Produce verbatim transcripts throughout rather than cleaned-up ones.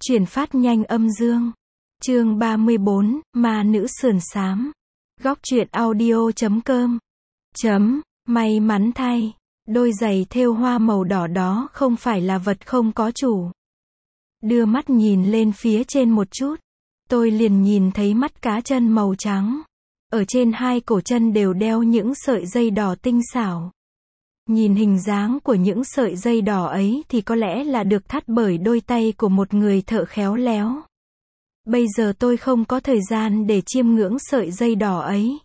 Chuyển phát nhanh âm dương. Chương ba mươi bốn, ma nữ sườn xám. Góc truyện audio chấm com. Chấm, may mắn thay, đôi giày thêu hoa màu đỏ đó không phải là vật không có chủ. Đưa mắt nhìn lên phía trên một chút, tôi liền nhìn thấy mắt cá chân màu trắng. Ở trên hai cổ chân đều đeo những sợi dây đỏ tinh xảo. Nhìn hình dáng của những sợi dây đỏ ấy thì có lẽ là được thắt bởi đôi tay của một người thợ khéo léo. Bây giờ tôi không có thời gian để chiêm ngưỡng sợi dây đỏ ấy.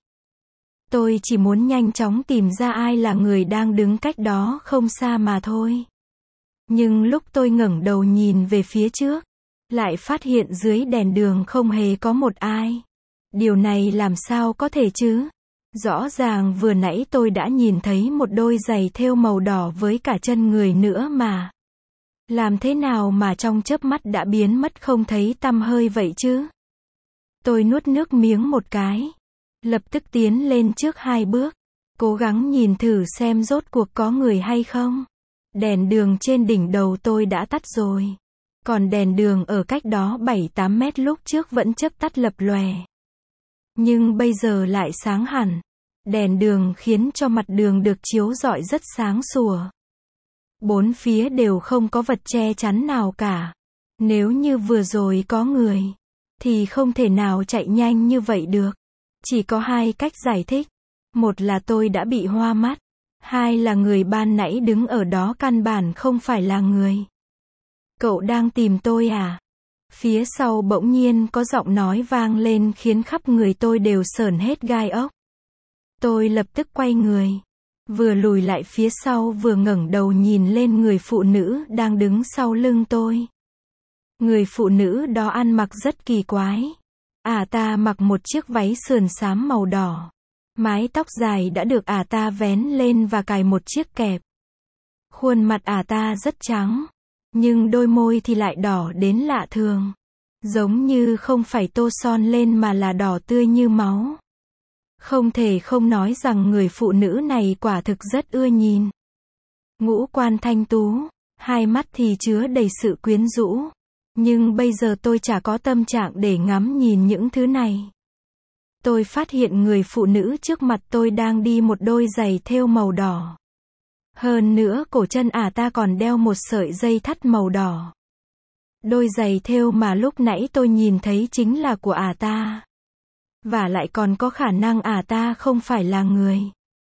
Tôi chỉ muốn nhanh chóng tìm ra ai là người đang đứng cách đó không xa mà thôi. Nhưng lúc tôi ngẩng đầu nhìn về phía trước, lại phát hiện dưới đèn đường không hề có một ai. Điều này làm sao có thể chứ? Rõ ràng vừa nãy tôi đã nhìn thấy một đôi giày thêu màu đỏ với cả chân người nữa mà. Làm thế nào mà trong chớp mắt đã biến mất không thấy tăm hơi vậy chứ? Tôi nuốt nước miếng một cái. Lập tức tiến lên trước hai bước. Cố gắng nhìn thử xem rốt cuộc có người hay không. Đèn đường trên đỉnh đầu tôi đã tắt rồi. Còn đèn đường ở cách đó bảy tám mét lúc trước vẫn chớp tắt lập lòe. Nhưng bây giờ lại sáng hẳn. Đèn đường khiến cho mặt đường được chiếu rọi rất sáng sủa. Bốn phía đều không có vật che chắn nào cả. Nếu như vừa rồi có người, thì không thể nào chạy nhanh như vậy được. Chỉ có hai cách giải thích. Một là tôi đã bị hoa mắt. Hai là người ban nãy đứng ở đó căn bản không phải là người. Cậu đang tìm tôi à? Phía sau bỗng nhiên có giọng nói vang lên khiến khắp người tôi đều sởn hết gai ốc. Tôi lập tức quay người. Vừa lùi lại phía sau vừa ngẩng đầu nhìn lên người phụ nữ đang đứng sau lưng tôi. Người phụ nữ đó ăn mặc rất kỳ quái. Ả ta mặc một chiếc váy sườn xám màu đỏ. Mái tóc dài đã được ả ta vén lên và cài một chiếc kẹp. Khuôn mặt ả ta rất trắng. Nhưng đôi môi thì lại đỏ đến lạ thường. Giống như không phải tô son lên mà là đỏ tươi như máu. Không thể không nói rằng người phụ nữ này quả thực rất ưa nhìn. Ngũ quan thanh tú, hai mắt thì chứa đầy sự quyến rũ. Nhưng bây giờ tôi chả có tâm trạng để ngắm nhìn những thứ này. Tôi phát hiện người phụ nữ trước mặt tôi đang đi một đôi giày thêu màu đỏ. Hơn nữa cổ chân ả ta còn đeo một sợi dây thắt màu đỏ. Đôi giày thêu mà lúc nãy tôi nhìn thấy chính là của ả ta. Và lại còn có khả năng ả ta không phải là người.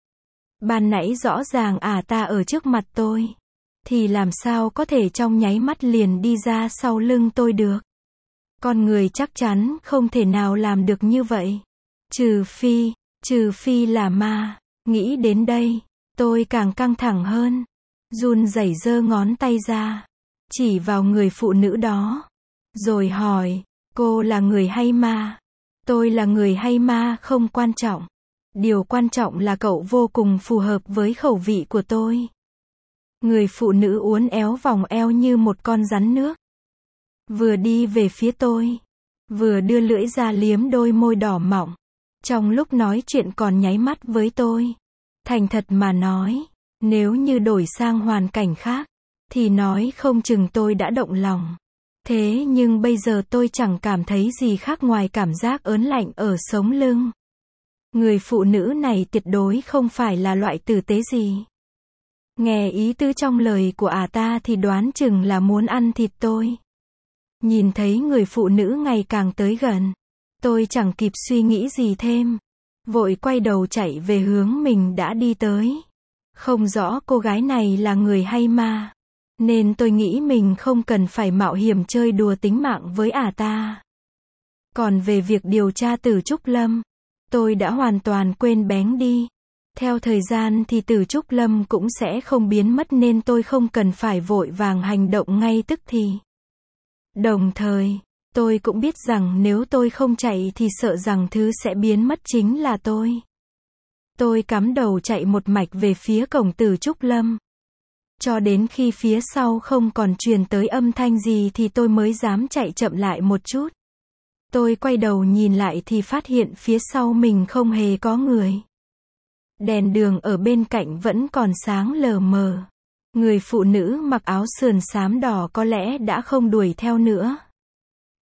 Ban nãy rõ ràng ả ta ở trước mặt tôi. Thì làm sao có thể trong nháy mắt liền đi ra sau lưng tôi được. Con người chắc chắn không thể nào làm được như vậy. Trừ phi, trừ phi là ma. Nghĩ đến đây, tôi càng căng thẳng hơn. Run rẩy giơ ngón tay ra. Chỉ vào người phụ nữ đó. Rồi hỏi, cô là người hay ma? Tôi là người hay ma không quan trọng. Điều quan trọng là cậu vô cùng phù hợp với khẩu vị của tôi. Người phụ nữ uốn éo vòng eo như một con rắn nước. Vừa đi về phía tôi. Vừa đưa lưỡi ra liếm đôi môi đỏ mọng. Trong lúc nói chuyện còn nháy mắt với tôi. Thành thật mà nói, nếu như đổi sang hoàn cảnh khác, thì nói không chừng tôi đã động lòng. Thế nhưng bây giờ tôi chẳng cảm thấy gì khác ngoài cảm giác ớn lạnh ở sống lưng. Người phụ nữ này tuyệt đối không phải là loại tử tế gì. Nghe ý tứ trong lời của ả ta thì đoán chừng là muốn ăn thịt tôi. Nhìn thấy người phụ nữ ngày càng tới gần. Tôi chẳng kịp suy nghĩ gì thêm. Vội quay đầu chạy về hướng mình đã đi tới. Không rõ cô gái này là người hay ma. Nên tôi nghĩ mình không cần phải mạo hiểm chơi đùa tính mạng với ả ta. Còn về việc điều tra Từ Trúc Lâm, tôi đã hoàn toàn quên bén đi. Theo thời gian thì Từ Trúc Lâm cũng sẽ không biến mất nên tôi không cần phải vội vàng hành động ngay tức thì. Đồng thời, tôi cũng biết rằng nếu tôi không chạy thì sợ rằng thứ sẽ biến mất chính là tôi. Tôi cắm đầu chạy một mạch về phía cổng Từ Trúc Lâm. Cho đến khi phía sau không còn truyền tới âm thanh gì thì tôi mới dám chạy chậm lại một chút. Tôi quay đầu nhìn lại thì phát hiện phía sau mình không hề có người. Đèn đường ở bên cạnh vẫn còn sáng lờ mờ. Người phụ nữ mặc áo sườn xám đỏ có lẽ đã không đuổi theo nữa.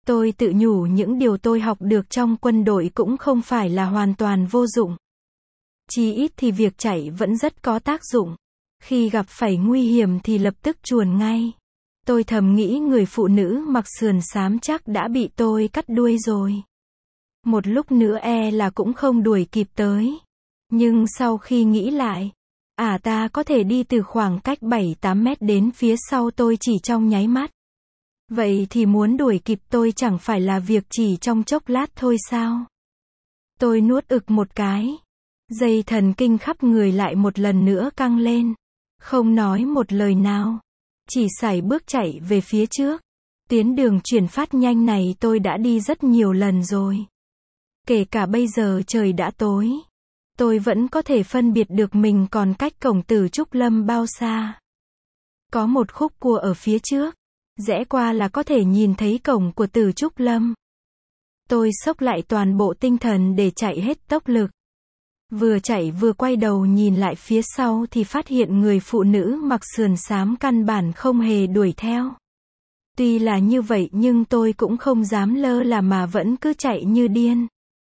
Tôi tự nhủ những điều tôi học được trong quân đội cũng không phải là hoàn toàn vô dụng. Chí ít thì việc chạy vẫn rất có tác dụng. Khi gặp phải nguy hiểm thì lập tức chuồn ngay. Tôi thầm nghĩ người phụ nữ mặc sườn xám chắc đã bị tôi cắt đuôi rồi. Một lúc nữa e là cũng không đuổi kịp tới. Nhưng sau khi nghĩ lại, à ta có thể đi từ khoảng cách bảy tám mét đến phía sau tôi chỉ trong nháy mắt. Vậy thì muốn đuổi kịp tôi chẳng phải là việc chỉ trong chốc lát thôi sao? Tôi nuốt ực một cái. Dây thần kinh khắp người lại một lần nữa căng lên. Không nói một lời nào. Chỉ sải bước chạy về phía trước. Tuyến đường chuyển phát nhanh này tôi đã đi rất nhiều lần rồi. Kể cả bây giờ trời đã tối. Tôi vẫn có thể phân biệt được mình còn cách cổng Từ Trúc Lâm bao xa. Có một khúc cua ở phía trước. Rẽ qua là có thể nhìn thấy cổng của Từ Trúc Lâm. Tôi xốc lại toàn bộ tinh thần để chạy hết tốc lực. Vừa chạy vừa quay đầu nhìn lại phía sau thì phát hiện người phụ nữ mặc sườn xám căn bản không hề đuổi theo. Tuy là như vậy nhưng tôi cũng không dám lơ là mà vẫn cứ chạy như điên.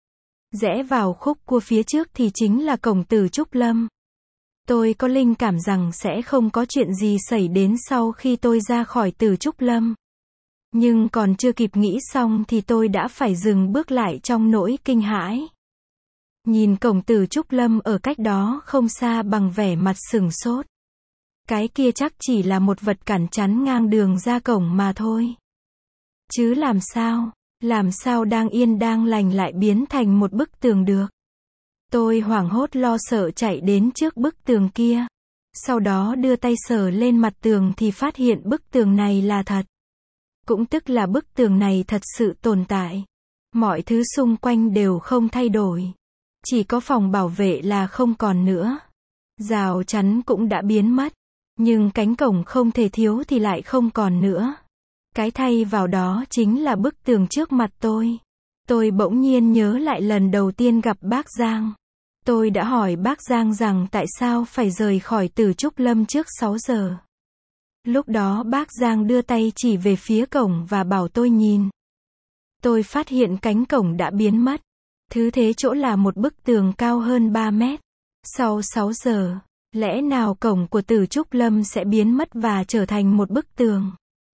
Rẽ vào khúc cua phía trước thì chính là cổng Từ Trúc Lâm. Tôi có linh cảm rằng sẽ không có chuyện gì xảy đến sau khi tôi ra khỏi Từ Trúc Lâm. Nhưng còn chưa kịp nghĩ xong thì tôi đã phải dừng bước lại trong nỗi kinh hãi. Nhìn cổng Từ Trúc Lâm ở cách đó không xa bằng vẻ mặt sửng sốt. Cái kia chắc chỉ là một vật cản chắn ngang đường ra cổng mà thôi. Chứ làm sao, làm sao đang yên đang lành lại biến thành một bức tường được. Tôi hoảng hốt lo sợ chạy đến trước bức tường kia. Sau đó đưa tay sờ lên mặt tường thì phát hiện bức tường này là thật. Cũng tức là bức tường này thật sự tồn tại. Mọi thứ xung quanh đều không thay đổi. Chỉ có phòng bảo vệ là không còn nữa. Rào chắn cũng đã biến mất. Nhưng cánh cổng không thể thiếu thì lại không còn nữa. Cái thay vào đó chính là bức tường trước mặt tôi. Tôi bỗng nhiên nhớ lại lần đầu tiên gặp bác Giang. Tôi đã hỏi bác Giang rằng tại sao phải rời khỏi Từ Trúc Lâm trước sáu giờ. Lúc đó bác Giang đưa tay chỉ về phía cổng và bảo tôi nhìn. Tôi phát hiện cánh cổng đã biến mất. Thứ thế chỗ là một bức tường cao hơn ba mét. Sau sáu giờ, lẽ nào cổng của Từ Trúc Lâm sẽ biến mất và trở thành một bức tường?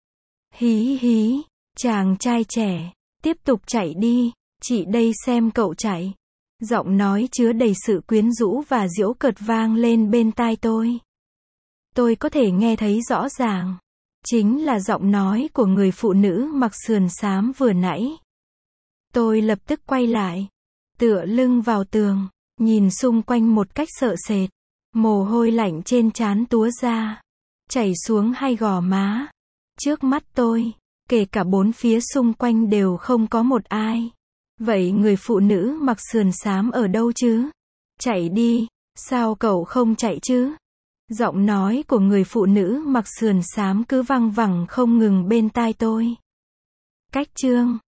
Hí hí, chàng trai trẻ, tiếp tục chạy đi, chị đây xem cậu chạy. Giọng nói chứa đầy sự quyến rũ và giễu cợt vang lên bên tai tôi. Tôi có thể nghe thấy rõ ràng. Chính là giọng nói của người phụ nữ mặc sườn xám vừa nãy. Tôi lập tức quay lại. Tựa lưng vào tường. Nhìn xung quanh một cách sợ sệt. Mồ hôi lạnh trên trán túa ra. Chảy xuống hai gò má. Trước mắt tôi. Kể cả bốn phía xung quanh đều không có một ai. Vậy người phụ nữ mặc sườn xám ở đâu chứ? Chạy đi. Sao cậu không chạy chứ? Giọng nói của người phụ nữ mặc sườn xám cứ văng vẳng không ngừng bên tai tôi. Cách chương